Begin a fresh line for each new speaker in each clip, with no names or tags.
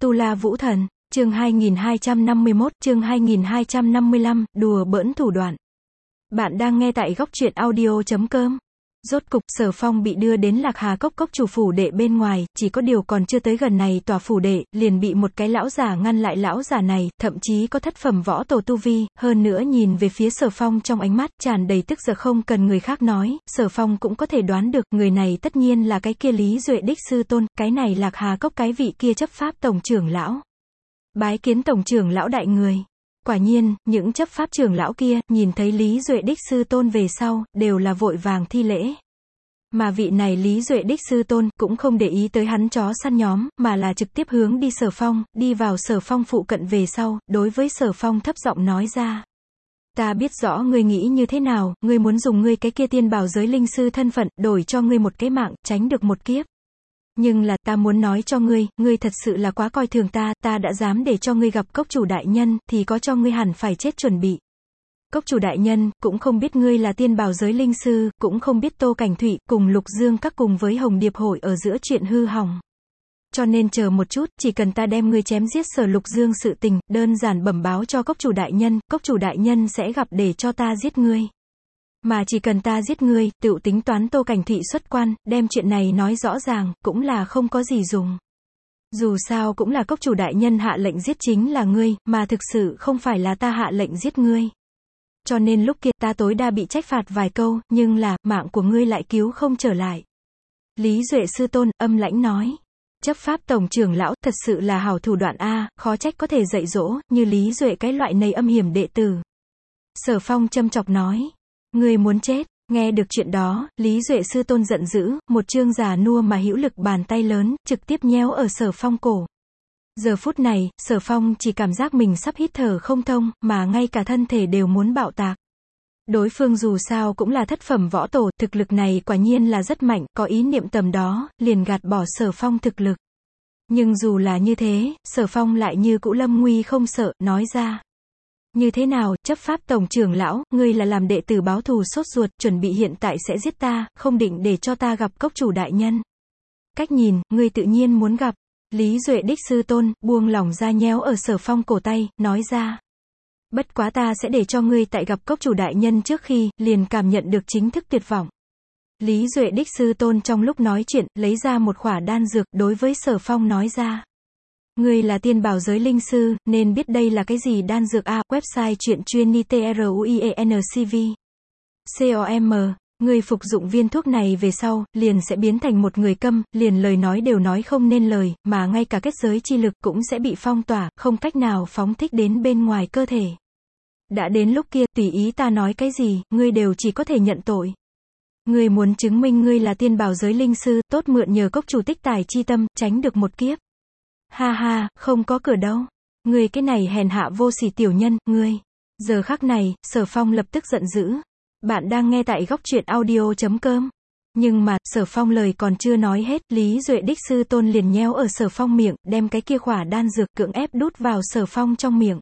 Tu La Vũ Thần, chương 2251, chương 2255, đùa bỡn thủ đoạn. Bạn đang nghe tại góc truyện audio.com. Rốt cục, Sở Phong bị đưa đến Lạc Hà Cốc chủ phủ đệ bên ngoài, chỉ có điều còn chưa tới gần này tòa phủ đệ, liền bị một cái lão giả ngăn lại. Lão giả này, thậm chí có thất phẩm võ tổ tu vi, hơn nữa nhìn về phía Sở Phong trong ánh mắt, tràn đầy tức giận. Không cần người khác nói, Sở Phong cũng có thể đoán được, người này tất nhiên là cái kia Lý Duệ đích sư tôn, cái này Lạc Hà Cốc cái vị kia chấp pháp tổng trưởng lão. Bái kiến tổng trưởng lão đại người. Quả nhiên, những chấp pháp trưởng lão kia, nhìn thấy Lý Duệ đích sư tôn về sau, đều là vội vàng thi lễ. Mà vị này Lý Duệ đích sư tôn, cũng không để ý tới hắn chó săn nhóm, mà là trực tiếp hướng đi Sở Phong, đi vào Sở Phong phụ cận về sau, đối với Sở Phong thấp giọng nói ra. Ta biết rõ ngươi nghĩ như thế nào, ngươi muốn dùng ngươi cái kia tiên bảo giới linh sư thân phận, đổi cho ngươi một cái mạng, tránh được một kiếp. Nhưng là, ta muốn nói cho ngươi, ngươi thật sự là quá coi thường ta, ta đã dám để cho ngươi gặp cốc chủ đại nhân, thì có cho ngươi hẳn phải chết chuẩn bị. Cốc chủ đại nhân, cũng không biết ngươi là tiên bảo giới linh sư, cũng không biết Tô Cảnh Thụy, cùng Lục Dương các cùng với Hồng Điệp hội ở giữa chuyện hư hỏng. Cho nên chờ một chút, chỉ cần ta đem ngươi chém giết Sở Lục Dương sự tình, đơn giản bẩm báo cho cốc chủ đại nhân sẽ gặp để cho ta giết ngươi. Mà chỉ cần ta giết ngươi, tựu tính toán Tô Cảnh Thụy xuất quan, đem chuyện này nói rõ ràng, cũng là không có gì dùng. Dù sao cũng là cốc chủ đại nhân hạ lệnh giết chính là ngươi, mà thực sự không phải là ta hạ lệnh giết ngươi. Cho nên lúc kia ta tối đa bị trách phạt vài câu, nhưng là, mạng của ngươi lại cứu không trở lại. Lý Duệ sư tôn, âm lãnh nói. Chấp pháp tổng trưởng lão, thật sự là hảo thủ đoạn a, khó trách có thể dạy dỗ, như Lý Duệ cái loại này âm hiểm đệ tử. Sở Phong châm chọc nói. Ngươi muốn chết. Nghe được chuyện đó, Lý Duệ sư tôn giận dữ, một chương già nua mà hữu lực bàn tay lớn, trực tiếp nhéo ở Sở Phong cổ. Giờ phút này, Sở Phong chỉ cảm giác mình sắp hít thở không thông, mà ngay cả thân thể đều muốn bạo tạc. Đối phương dù sao cũng là thất phẩm võ tổ, thực lực này quả nhiên là rất mạnh, có ý niệm tầm đó, liền gạt bỏ Sở Phong thực lực. Nhưng dù là như thế, Sở Phong lại như cũ lâm nguy không sợ, nói ra. Như thế nào, chấp pháp tổng trưởng lão, ngươi là làm đệ tử báo thù sốt ruột, chuẩn bị hiện tại sẽ giết ta, không định để cho ta gặp cốc chủ đại nhân. Cách nhìn, ngươi tự nhiên muốn gặp. Lý Duệ đích sư tôn, buông lỏng ra nhéo ở Sở Phong cổ tay, nói ra. Bất quá ta sẽ để cho ngươi tại gặp cốc chủ đại nhân trước khi, liền cảm nhận được chính thức tuyệt vọng. Lý Duệ đích sư tôn trong lúc nói chuyện, lấy ra một khỏa đan dược, đối với Sở Phong nói ra. Ngươi là tiên bảo giới linh sư, nên biết đây là cái gì đan dược a, website truyện chuyên truenencv. Com, ngươi phục dụng viên thuốc này về sau, liền sẽ biến thành một người câm, liền lời nói đều nói không nên lời, mà ngay cả kết giới chi lực cũng sẽ bị phong tỏa, không cách nào phóng thích đến bên ngoài cơ thể. Đã đến lúc kia, tùy ý ta nói cái gì, ngươi đều chỉ có thể nhận tội. Ngươi muốn chứng minh ngươi là tiên bảo giới linh sư, tốt mượn nhờ cốc chủ tích tài chi tâm, tránh được một kiếp. Ha ha, không có cửa đâu. Ngươi cái này hèn hạ vô sỉ tiểu nhân, ngươi. Giờ khắc này, Sở Phong lập tức giận dữ. Bạn đang nghe tại góc truyện audio.com. Nhưng mà, Sở Phong lời còn chưa nói hết, Lý Duệ đích sư tôn liền nhéo ở Sở Phong miệng, đem cái kia khỏa đan dược cưỡng ép đút vào Sở Phong trong miệng.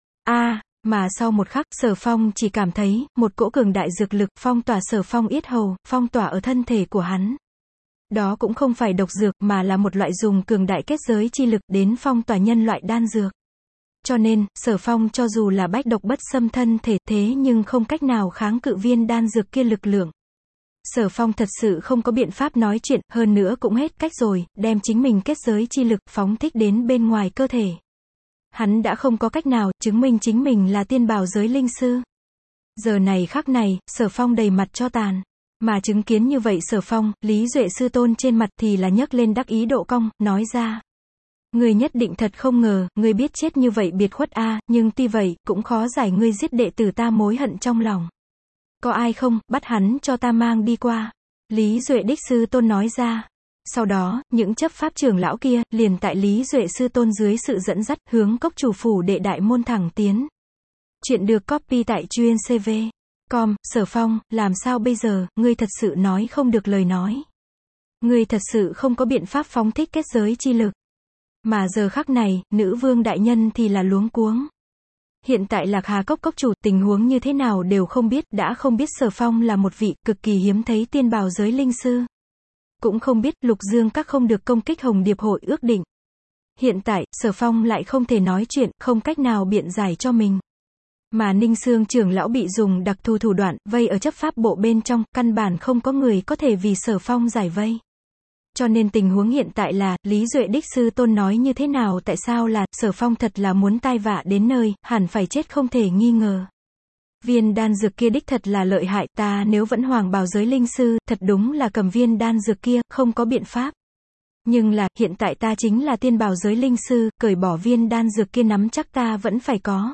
Mà sau một khắc, Sở Phong chỉ cảm thấy, một cỗ cường đại dược lực phong tỏa Sở Phong yết hầu, phong tỏa ở thân thể của hắn. Đó cũng không phải độc dược, mà là một loại dùng cường đại kết giới chi lực đến phong tỏa nhân loại đan dược. Cho nên, Sở Phong cho dù là bách độc bất xâm thân thể, thế nhưng không cách nào kháng cự viên đan dược kia lực lượng. Sở Phong thật sự không có biện pháp nói chuyện, hơn nữa cũng hết cách rồi, đem chính mình kết giới chi lực phóng thích đến bên ngoài cơ thể. Hắn đã không có cách nào, chứng minh chính mình là tiên bảo giới linh sư. Giờ này khắc này, Sở Phong đầy mặt cho tàn. Mà chứng kiến như vậy Sở Phong, Lý Duệ sư tôn trên mặt thì là nhấc lên đắc ý độ cong, nói ra. Ngươi nhất định thật không ngờ, ngươi biết chết như vậy biệt khuất a, nhưng tuy vậy, cũng khó giải ngươi giết đệ tử ta mối hận trong lòng. Có ai không, bắt hắn cho ta mang đi qua. Lý Duệ đích sư tôn nói ra. Sau đó, những chấp pháp trưởng lão kia, liền tại Lý Duệ sư tôn dưới sự dẫn dắt, hướng cốc chủ phủ đệ đại môn thẳng tiến. Chuyện được copy tại chuyên CV. Sở Phong, làm sao bây giờ, ngươi thật sự nói không được lời nói. Ngươi thật sự không có biện pháp phóng thích kết giới chi lực. Mà giờ khắc này, nữ vương đại nhân thì là luống cuống. Hiện tại Lạc Hà Cốc chủ, tình huống như thế nào đều không biết, đã không biết Sở Phong là một vị cực kỳ hiếm thấy tiên bảo giới linh sư. Cũng không biết Lục Dương các không được công kích Hồng Điệp hội ước định. Hiện tại, Sở Phong lại không thể nói chuyện, không cách nào biện giải cho mình. Mà Ninh Xương trưởng lão bị dùng đặc thù thủ đoạn, vây ở chấp pháp bộ bên trong, căn bản không có người có thể vì Sở Phong giải vây. Cho nên tình huống hiện tại là, Lý Duệ đích sư tôn nói như thế nào tại sao là, Sở Phong thật là muốn tai vạ đến nơi, hẳn phải chết không thể nghi ngờ. Viên đan dược kia đích thật là lợi hại, ta nếu vẫn hoàng bào giới linh sư, thật đúng là cầm viên đan dược kia, không có biện pháp. Nhưng là, hiện tại ta chính là tiên bào giới linh sư, cởi bỏ viên đan dược kia nắm chắc ta vẫn phải có.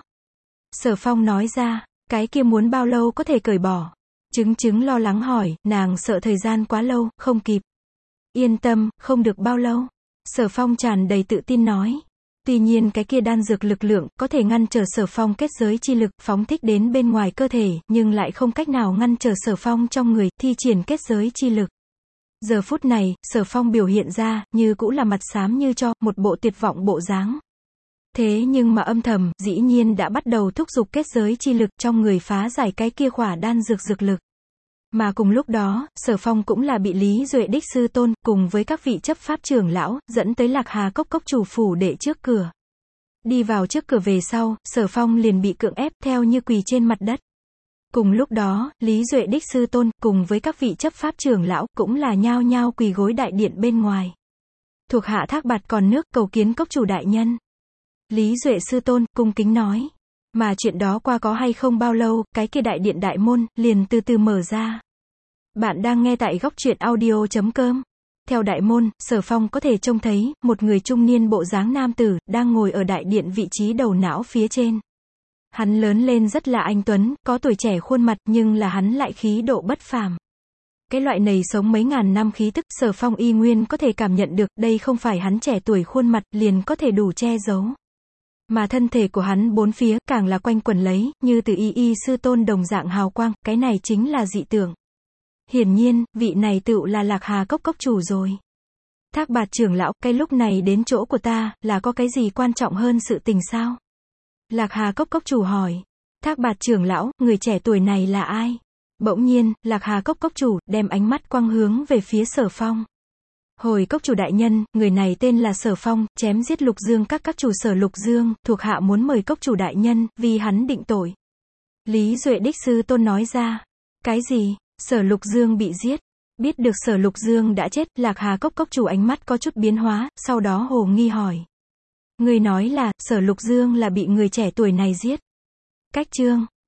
Sở Phong nói ra, cái kia muốn bao lâu có thể cởi bỏ? Chứng lo lắng hỏi, nàng sợ thời gian quá lâu, không kịp. Yên tâm, không được bao lâu. Sở Phong tràn đầy tự tin nói. Tuy nhiên cái kia đan dược lực lượng, có thể ngăn trở Sở Phong kết giới chi lực, phóng thích đến bên ngoài cơ thể, nhưng lại không cách nào ngăn trở Sở Phong trong người, thi triển kết giới chi lực. Giờ phút này, Sở Phong biểu hiện ra, như cũ là mặt xám như cho, một bộ tuyệt vọng bộ dáng. Thế nhưng mà âm thầm, dĩ nhiên đã bắt đầu thúc giục kết giới chi lực trong người phá giải cái kia khỏa đan dược lực. Mà cùng lúc đó, Sở Phong cũng là bị Lý Duệ đích sư tôn, cùng với các vị chấp pháp trưởng lão, dẫn tới Lạc Hà cốc chủ phủ đệ trước cửa. Đi vào trước cửa về sau, Sở Phong liền bị cưỡng ép theo như quỳ trên mặt đất. Cùng lúc đó, Lý Duệ đích sư tôn, cùng với các vị chấp pháp trưởng lão, cũng là nhao nhao quỳ gối đại điện bên ngoài. Thuộc hạ thác bạt còn nước cầu kiến cốc chủ đại nhân. Lý Duệ sư tôn, cung kính nói. Mà chuyện đó qua có hay không bao lâu, cái kia đại điện đại môn, liền từ từ mở ra. Bạn đang nghe tại góc truyện audio.com. Theo đại môn, Sở Phong có thể trông thấy, một người trung niên bộ dáng nam tử, đang ngồi ở đại điện vị trí đầu não phía trên. Hắn lớn lên rất là anh tuấn, có tuổi trẻ khuôn mặt, nhưng là hắn lại khí độ bất phàm. Cái loại này sống mấy ngàn năm khí tức, Sở Phong y nguyên có thể cảm nhận được, đây không phải hắn trẻ tuổi khuôn mặt, liền có thể đủ che giấu. Mà thân thể của hắn bốn phía, càng là quanh quẩn lấy, như từ y sư tôn đồng dạng hào quang, cái này chính là dị tượng. Hiển nhiên, vị này tựu là Lạc Hà cốc chủ rồi. Thác bạt trưởng lão, cái lúc này đến chỗ của ta, là có cái gì quan trọng hơn sự tình sao? Lạc Hà cốc chủ hỏi. Thác bạt trưởng lão, người trẻ tuổi này là ai? Bỗng nhiên, Lạc Hà cốc chủ, đem ánh mắt quang hướng về phía Sở Phong. Hồi cốc chủ đại nhân, người này tên là Sở Phong, chém giết Lục Dương các chủ Sở Lục Dương, thuộc hạ muốn mời cốc chủ đại nhân, vì hắn định tội. Lý Duệ đích sư tôn nói ra. Cái gì? Sở Lục Dương bị giết. Biết được Sở Lục Dương đã chết, Lạc Hà cốc chủ ánh mắt có chút biến hóa, sau đó hồ nghi hỏi. Người nói là, Sở Lục Dương là bị người trẻ tuổi này giết. Cách chương.